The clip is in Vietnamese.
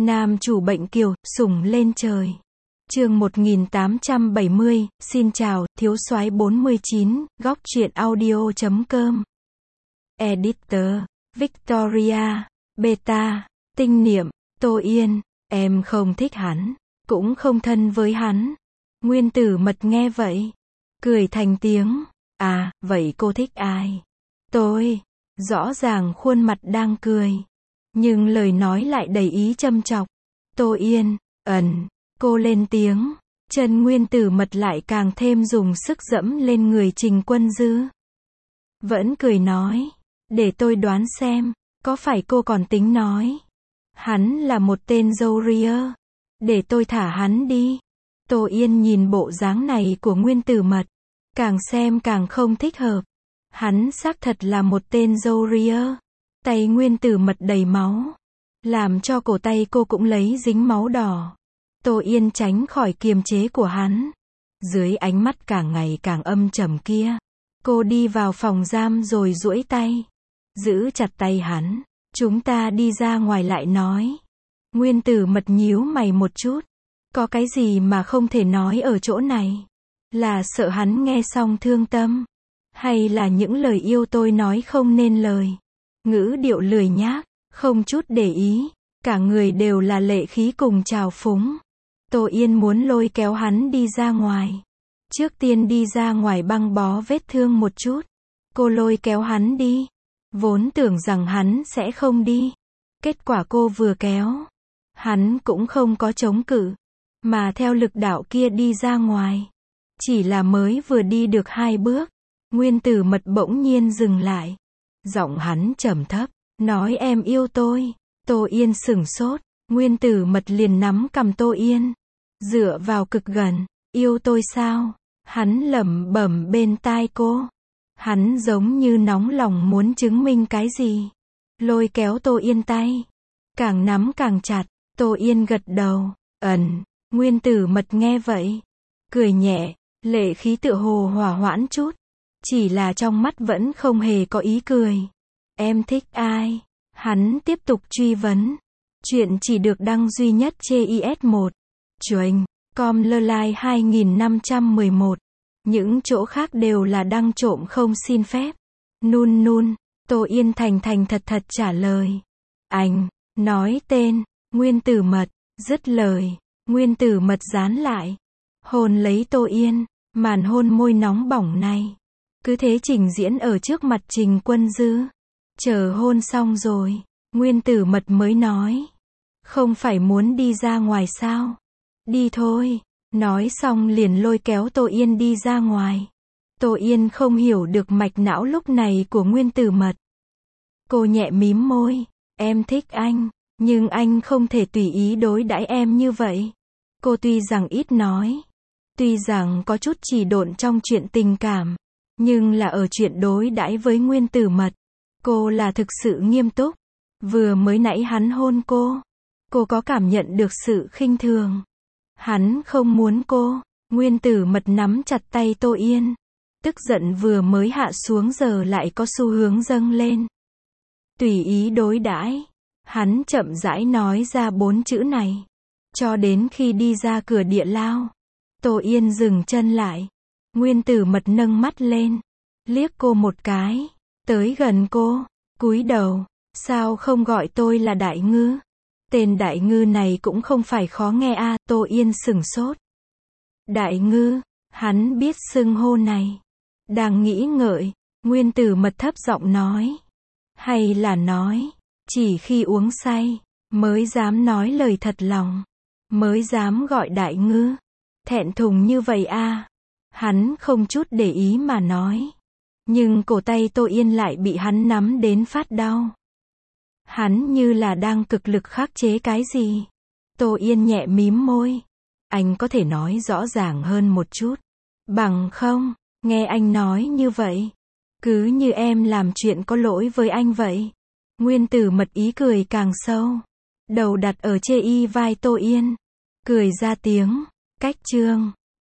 Nam chủ bệnh kiều, sủng lên trời. Chương 1870, xin chào, thiếu soái 49, góc truyện audio.com. Editor, Victoria, Beta, tinh niệm, Tô Yên, em không thích hắn, cũng không thân với hắn. Nguyên Tử Mật nghe vậy, cười thành tiếng, à, vậy cô thích ai? Tôi, rõ ràng khuôn mặt đang cười, nhưng lời nói lại đầy ý châm chọc. Tô Yên, cô lên tiếng, chân Nguyên Tử Mật lại càng thêm dùng sức dẫm lên người Trình Quân Dư. Vẫn cười nói, để tôi đoán xem, có phải cô còn tính nói hắn là một tên dâu ria, để tôi thả hắn đi. Tô Yên nhìn bộ dáng này của Nguyên Tử Mật, càng xem càng không thích hợp. Hắn xác thật là một tên dâu ria. Tay Nguyên Tử Mật đầy máu, làm cho cổ tay cô cũng lấy dính máu đỏ. Tô Yên tránh khỏi kiềm chế của hắn. Dưới ánh mắt càng ngày càng âm trầm kia, cô đi vào phòng giam rồi duỗi tay, giữ chặt tay hắn. Chúng ta đi ra ngoài lại nói. Nguyên Tử Mật nhíu mày một chút. Có cái gì mà không thể nói ở chỗ này? Là sợ hắn nghe xong thương tâm? Hay là những lời yêu tôi nói không nên lời? Ngữ điệu lười nhác, không chút để ý, cả người đều là lệ khí cùng trào phúng. Tô Yên muốn lôi kéo hắn đi ra ngoài. Trước tiên đi ra ngoài băng bó vết thương một chút. Cô lôi kéo hắn đi. Vốn tưởng rằng hắn sẽ không đi. Kết quả cô vừa kéo, hắn cũng không có chống cự, mà theo lực đạo kia đi ra ngoài. Chỉ là mới vừa đi được 2 bước, Nguyên Tử Mật bỗng nhiên dừng lại. Giọng hắn trầm thấp, nói em yêu tôi. Tô Yên sửng sốt, Nguyên Tử Mật liền nắm cằm Tô Yên, dựa vào cực gần. Yêu tôi sao? Hắn lẩm bẩm bên tai cô. Hắn giống như nóng lòng muốn chứng minh cái gì. Lôi kéo Tô Yên tay, càng nắm càng chặt. Tô Yên gật đầu, Nguyên Tử Mật nghe vậy, cười nhẹ, lệ khí tựa hồ hòa hoãn chút. Chỉ là trong mắt vẫn không hề có ý cười. Em thích ai? Hắn tiếp tục truy vấn. Chuyện chỉ được đăng duy nhất trên IS1. Chuềnh, com lơ lai 2511. Những chỗ khác đều là đăng trộm không xin phép. Nun. Tô Yên thành thật trả lời. Anh, nói tên, Nguyên Tử Mật. Dứt lời, Nguyên Tử Mật dán lại, hôn lấy Tô Yên. Màn hôn môi nóng bỏng này cứ thế trình diễn ở trước mặt Trình Quân Dư. Chờ hôn xong rồi, Nguyên Tử Mật mới nói, không phải muốn đi ra ngoài sao? Đi thôi. Nói xong liền lôi kéo Tô Yên đi ra ngoài. Tô Yên không hiểu được mạch não lúc này của Nguyên Tử Mật. Cô nhẹ mím môi, em thích anh, nhưng anh không thể tùy ý đối đãi em như vậy. Cô tuy rằng ít nói, tuy rằng có chút chỉ độn trong chuyện tình cảm, nhưng là ở chuyện đối đãi với Nguyên Tử Mật, cô là thực sự nghiêm túc. Vừa mới nãy hắn hôn cô có cảm nhận được sự khinh thường. Hắn không muốn cô. Nguyên Tử Mật nắm chặt tay Tô Yên. Tức giận vừa mới hạ xuống giờ lại có xu hướng dâng lên. Tùy ý đối đãi. Hắn chậm rãi nói ra 4 chữ này. Cho đến khi đi ra cửa địa lao, Tô Yên dừng chân lại. Nguyên Tử Mật nâng mắt lên, liếc cô một cái, tới gần cô, cúi đầu. Sao không gọi tôi là Đại Ngư? Tên Đại Ngư này cũng không phải khó nghe a. Tô Yên sửng sốt. Đại Ngư, hắn biết xưng hô này. Đang nghĩ ngợi, Nguyên Tử Mật thấp giọng nói. Hay là nói, chỉ khi uống say, mới dám nói lời thật lòng, mới dám gọi Đại Ngư. Thẹn thùng như vậy a. Hắn không chút để ý mà nói. Nhưng cổ tay Tô Yên lại bị hắn nắm đến phát đau. Hắn như là đang cực lực khắc chế cái gì. Tô Yên nhẹ mím môi. Anh có thể nói rõ ràng hơn một chút. Bằng không, nghe anh nói như vậy, cứ như em làm chuyện có lỗi với anh vậy. Nguyên Tử Mật ý cười càng sâu. Đầu đặt ở chê y vai Tô Yên. Cười ra tiếng. Cách chương